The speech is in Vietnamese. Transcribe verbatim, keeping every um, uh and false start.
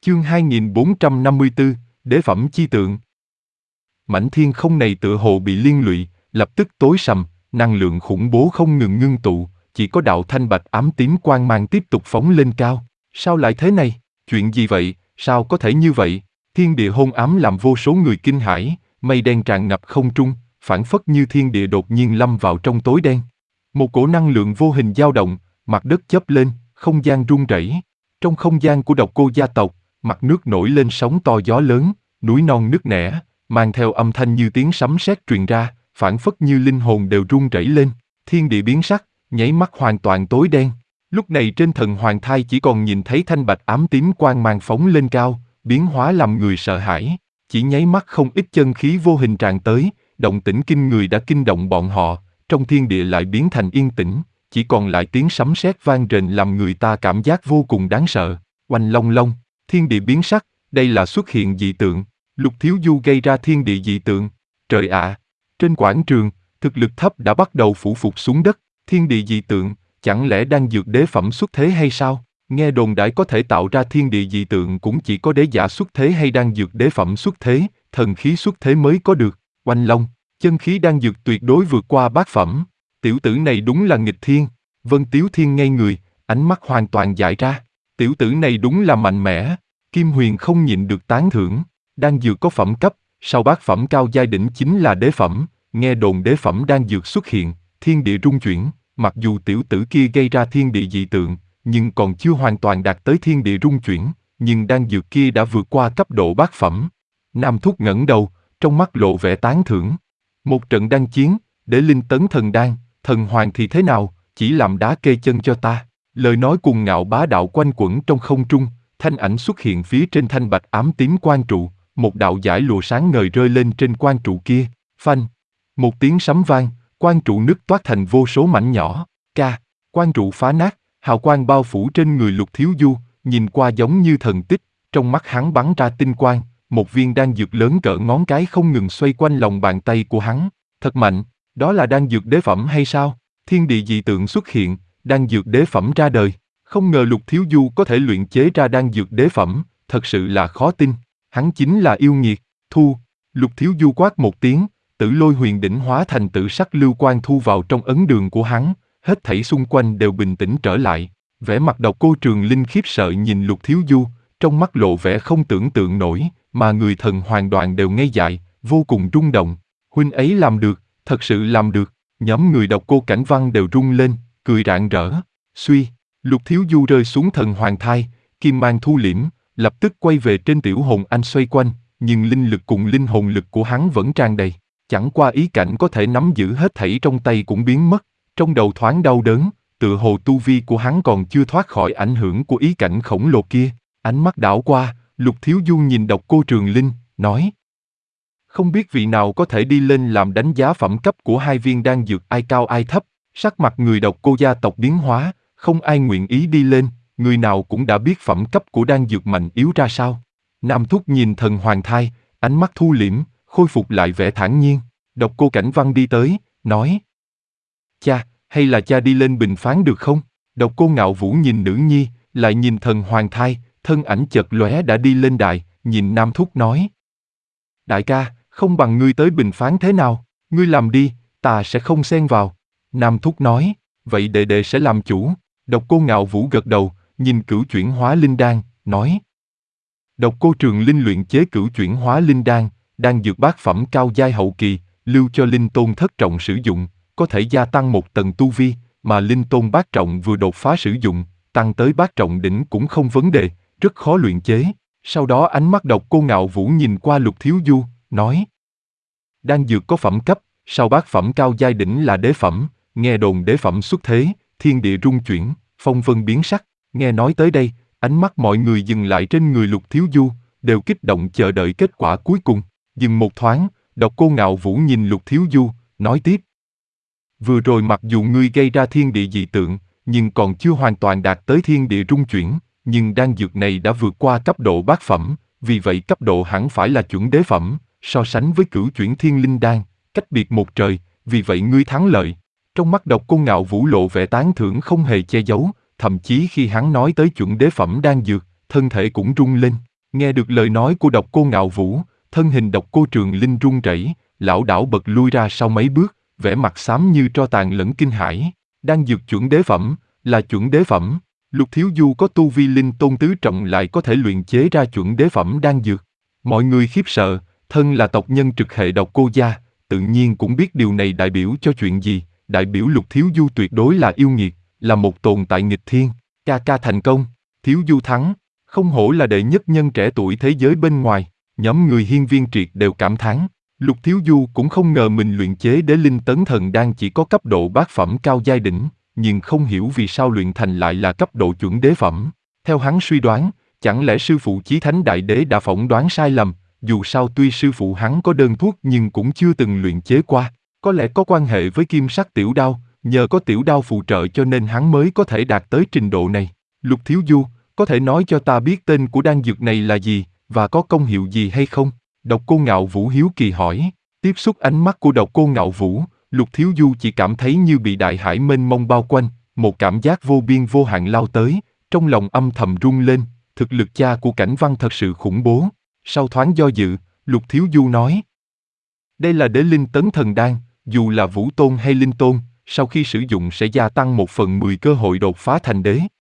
Chương hai nghìn bốn trăm năm mươi tư, Đế phẩm chi tượng. Mảnh thiên không này tựa hồ bị liên lụy, lập tức tối sầm, năng lượng khủng bố không ngừng ngưng tụ, chỉ có đạo thanh bạch ám tím quang mang tiếp tục phóng lên cao. Sao lại thế này? Chuyện gì vậy? Sao có thể như vậy? Thiên địa hôn ám làm vô số người kinh hãi, mây đen tràn ngập không trung, phảng phất như thiên địa đột nhiên lâm vào trong tối đen. Một cổ năng lượng vô hình dao động, mặt đất chớp lên, không gian rung rẩy. Trong không gian của Độc Cô gia tộc, mặt nước nổi lên sóng to gió lớn, núi non nứt nẻ, mang theo âm thanh như tiếng sấm sét truyền ra, phảng phất như linh hồn đều rung rẩy lên. Thiên địa biến sắc, nháy mắt hoàn toàn tối đen. Lúc này trên thần hoàng thai chỉ còn nhìn thấy thanh bạch ám tím quang mang phóng lên cao, biến hóa làm người sợ hãi. Chỉ nháy mắt không ít chân khí vô hình tràn tới, động tĩnh kinh người đã kinh động bọn họ, trong thiên địa lại biến thành yên tĩnh, chỉ còn lại tiếng sấm sét vang rền làm người ta cảm giác vô cùng đáng sợ. Oanh long long, thiên địa biến sắc, đây là xuất hiện dị tượng. Lục Thiếu Du gây ra thiên địa dị tượng. Trời ạ! Trên quảng trường, thực lực thấp đã bắt đầu phủ phục xuống đất. Thiên địa dị tượng, chẳng lẽ đang dược đế phẩm xuất thế hay sao? Nghe đồn đãi có thể tạo ra thiên địa dị tượng cũng chỉ có đế giả xuất thế hay đang dược đế phẩm xuất thế, thần khí xuất thế mới có được. Oanh long, chân khí đang dược tuyệt đối vượt qua bát phẩm. Tiểu tử này đúng là nghịch thiên. Vân Tiếu Thiên ngây người, ánh mắt hoàn toàn dại ra. Tiểu tử này đúng là mạnh mẽ. Kim Huyền không nhịn được tán thưởng. Đan dược có phẩm cấp, sau bát phẩm cao giai đỉnh chính là đế phẩm. Nghe đồn đế phẩm đan dược xuất hiện, thiên địa rung chuyển. Mặc dù tiểu tử kia gây ra thiên địa dị tượng, nhưng còn chưa hoàn toàn đạt tới thiên địa rung chuyển, nhưng đan dược kia đã vượt qua cấp độ bát phẩm. Nam Thúc ngẩng đầu, trong mắt lộ vẻ tán thưởng. Một trận đan chiến, để linh tấn thần đan, thần hoàng thì thế nào, chỉ làm đá kê chân cho ta. Lời nói cuồng ngạo bá đạo quanh quẩn trong không trung, thanh ảnh xuất hiện phía trên thanh bạch ám tím quan trụ, một đạo dải lụa sáng ngời rơi lên trên quan trụ kia. Phanh! Một tiếng sấm vang, quan trụ nứt toát thành vô số mảnh nhỏ. Ca! Quan trụ phá nát, hào quang bao phủ trên người Lục Thiếu Du, nhìn qua giống như thần tích, trong mắt hắn bắn ra tinh quang, một viên đan dược lớn cỡ ngón cái không ngừng xoay quanh lòng bàn tay của hắn. Thật mạnh, đó là đan dược đế phẩm hay sao? Thiên địa dị tượng xuất hiện, đan dược đế phẩm ra đời. Không ngờ Lục Thiếu Du có thể luyện chế ra đan dược đế phẩm, thật sự là khó tin. Hắn chính là yêu nghiệt. Thu! Lục Thiếu Du quát một tiếng, Tử Lôi Huyền Đỉnh hóa thành tự sắc lưu quang thu vào trong ấn đường của hắn, hết thảy xung quanh đều bình tĩnh trở lại. Vẻ mặt Độc Cô Trường Linh khiếp sợ nhìn Lục Thiếu Du, trong mắt lộ vẻ không tưởng tượng nổi, mà người thần hoàn toàn đều ngây dại, vô cùng rung động. Huynh ấy làm được, thật sự làm được. Nhóm người Độc Cô Cảnh Văn đều rung lên, cười rạng rỡ. Suy, Lục Thiếu Du rơi xuống thần hoàng thai, kim mang thu liễm, lập tức quay về trên tiểu hồn anh xoay quanh, nhưng linh lực cùng linh hồn lực của hắn vẫn tràn đầy. Chẳng qua ý cảnh có thể nắm giữ hết thảy trong tay cũng biến mất, trong đầu thoáng đau đớn, tựa hồ tu vi của hắn còn chưa thoát khỏi ảnh hưởng của ý cảnh khổng lồ kia. Ánh mắt đảo qua, Lục Thiếu Du nhìn Độc Cô Trường Linh, nói: không biết vị nào có thể đi lên làm đánh giá phẩm cấp của hai viên đan dược, ai cao ai thấp. Sắc mặt người Độc Cô gia tộc biến hóa, không ai nguyện ý đi lên, người nào cũng đã biết phẩm cấp của đan dược mạnh yếu ra sao. Nam Thúc nhìn thần hoàng thai, ánh mắt thu liễm, khôi phục lại vẻ thản nhiên. Độc Cô Cảnh Văn đi tới, nói: cha, hay là cha đi lên bình phán được không? Độc Cô Ngạo Vũ nhìn nữ nhi, lại nhìn thần hoàng thai, thân ảnh chợt lóe đã đi lên đài, nhìn Nam Thúc nói: đại ca, không bằng ngươi tới bình phán thế nào? Ngươi làm đi, ta sẽ không xen vào. Nam Thúc nói: vậy đệ đệ sẽ làm chủ. Độc Cô Ngạo Vũ gật đầu, nhìn cửu chuyển hóa linh đan, nói: Độc Cô Trường Linh luyện chế cửu chuyển hóa linh đan, đan dược bát phẩm cao giai hậu kỳ, lưu cho linh tôn thất trọng sử dụng, có thể gia tăng một tầng tu vi, mà linh tôn bát trọng vừa đột phá sử dụng, tăng tới bát trọng đỉnh cũng không vấn đề, rất khó luyện chế. Sau đó ánh mắt Độc Cô Ngạo Vũ nhìn qua Lục Thiếu Du, nói: đan dược có phẩm cấp, sau bát phẩm cao giai đỉnh là đế phẩm, nghe đồn đế phẩm xuất thế, thiên địa rung chuyển, phong vân biến sắc. Nghe nói tới đây, ánh mắt mọi người dừng lại trên người Lục Thiếu Du, đều kích động chờ đợi kết quả cuối cùng. Dừng một thoáng, Độc Cô Ngạo Vũ nhìn Lục Thiếu Du, nói tiếp: vừa rồi mặc dù ngươi gây ra thiên địa dị tượng, nhưng còn chưa hoàn toàn đạt tới thiên địa rung chuyển, nhưng đan dược này đã vượt qua cấp độ bát phẩm, vì vậy cấp độ hẳn phải là chuẩn đế phẩm, so sánh với cửu chuyển thiên linh đan, cách biệt một trời, vì vậy ngươi thắng lợi. Trong mắt Độc Cô Ngạo Vũ lộ vẻ tán thưởng không hề che giấu, thậm chí khi hắn nói tới chuẩn đế phẩm đan dược, thân thể cũng rung lên. Nghe được lời nói của Độc Cô Ngạo Vũ, thân hình Độc Cô Trường Linh run rẩy, lảo đảo bật lui ra sau mấy bước, vẻ mặt xám như tro tàn lẫn kinh hãi. Đang dược chuẩn đế phẩm, là chuẩn đế phẩm. Lục Thiếu Du có tu vi linh tôn tứ trọng lại có thể luyện chế ra chuẩn đế phẩm đan dược. Mọi người khiếp sợ, thân là tộc nhân trực hệ Độc Cô gia, tự nhiên cũng biết điều này đại biểu cho chuyện gì, đại biểu Lục Thiếu Du tuyệt đối là yêu nghiệt, là một tồn tại nghịch thiên. Ca ca thành công, Thiếu Du thắng, không hổ là đệ nhất nhân trẻ tuổi thế giới bên ngoài. Nhóm người Hiên Viên Triệt đều cảm thán. Lục Thiếu Du cũng không ngờ mình luyện chế đế linh tấn thần đan chỉ có cấp độ bát phẩm cao giai đỉnh, nhưng không hiểu vì sao luyện thành lại là cấp độ chuẩn đế phẩm. Theo hắn suy đoán, chẳng lẽ sư phụ Chí Thánh Đại Đế đã phỏng đoán sai lầm, dù sao tuy sư phụ hắn có đơn thuốc nhưng cũng chưa từng luyện chế qua, có lẽ có quan hệ với kim sắc tiểu đao, nhờ có tiểu đao phụ trợ cho nên hắn mới có thể đạt tới trình độ này. Lục Thiếu Du, có thể nói cho ta biết tên của đan dược này là gì, và có công hiệu gì hay không? Độc Cô Ngạo Vũ hiếu kỳ hỏi. Tiếp xúc ánh mắt của Độc Cô Ngạo Vũ, Lục Thiếu Du chỉ cảm thấy như bị đại hải mênh mông bao quanh, một cảm giác vô biên vô hạn lao tới, trong lòng âm thầm rung lên, thực lực cha của Cảnh Văn thật sự khủng bố. Sau thoáng do dự, Lục Thiếu Du nói. Đây là đế linh tấn thần đan, dù là vũ tôn hay linh tôn, sau khi sử dụng sẽ gia tăng một phần mười cơ hội đột phá thành đế.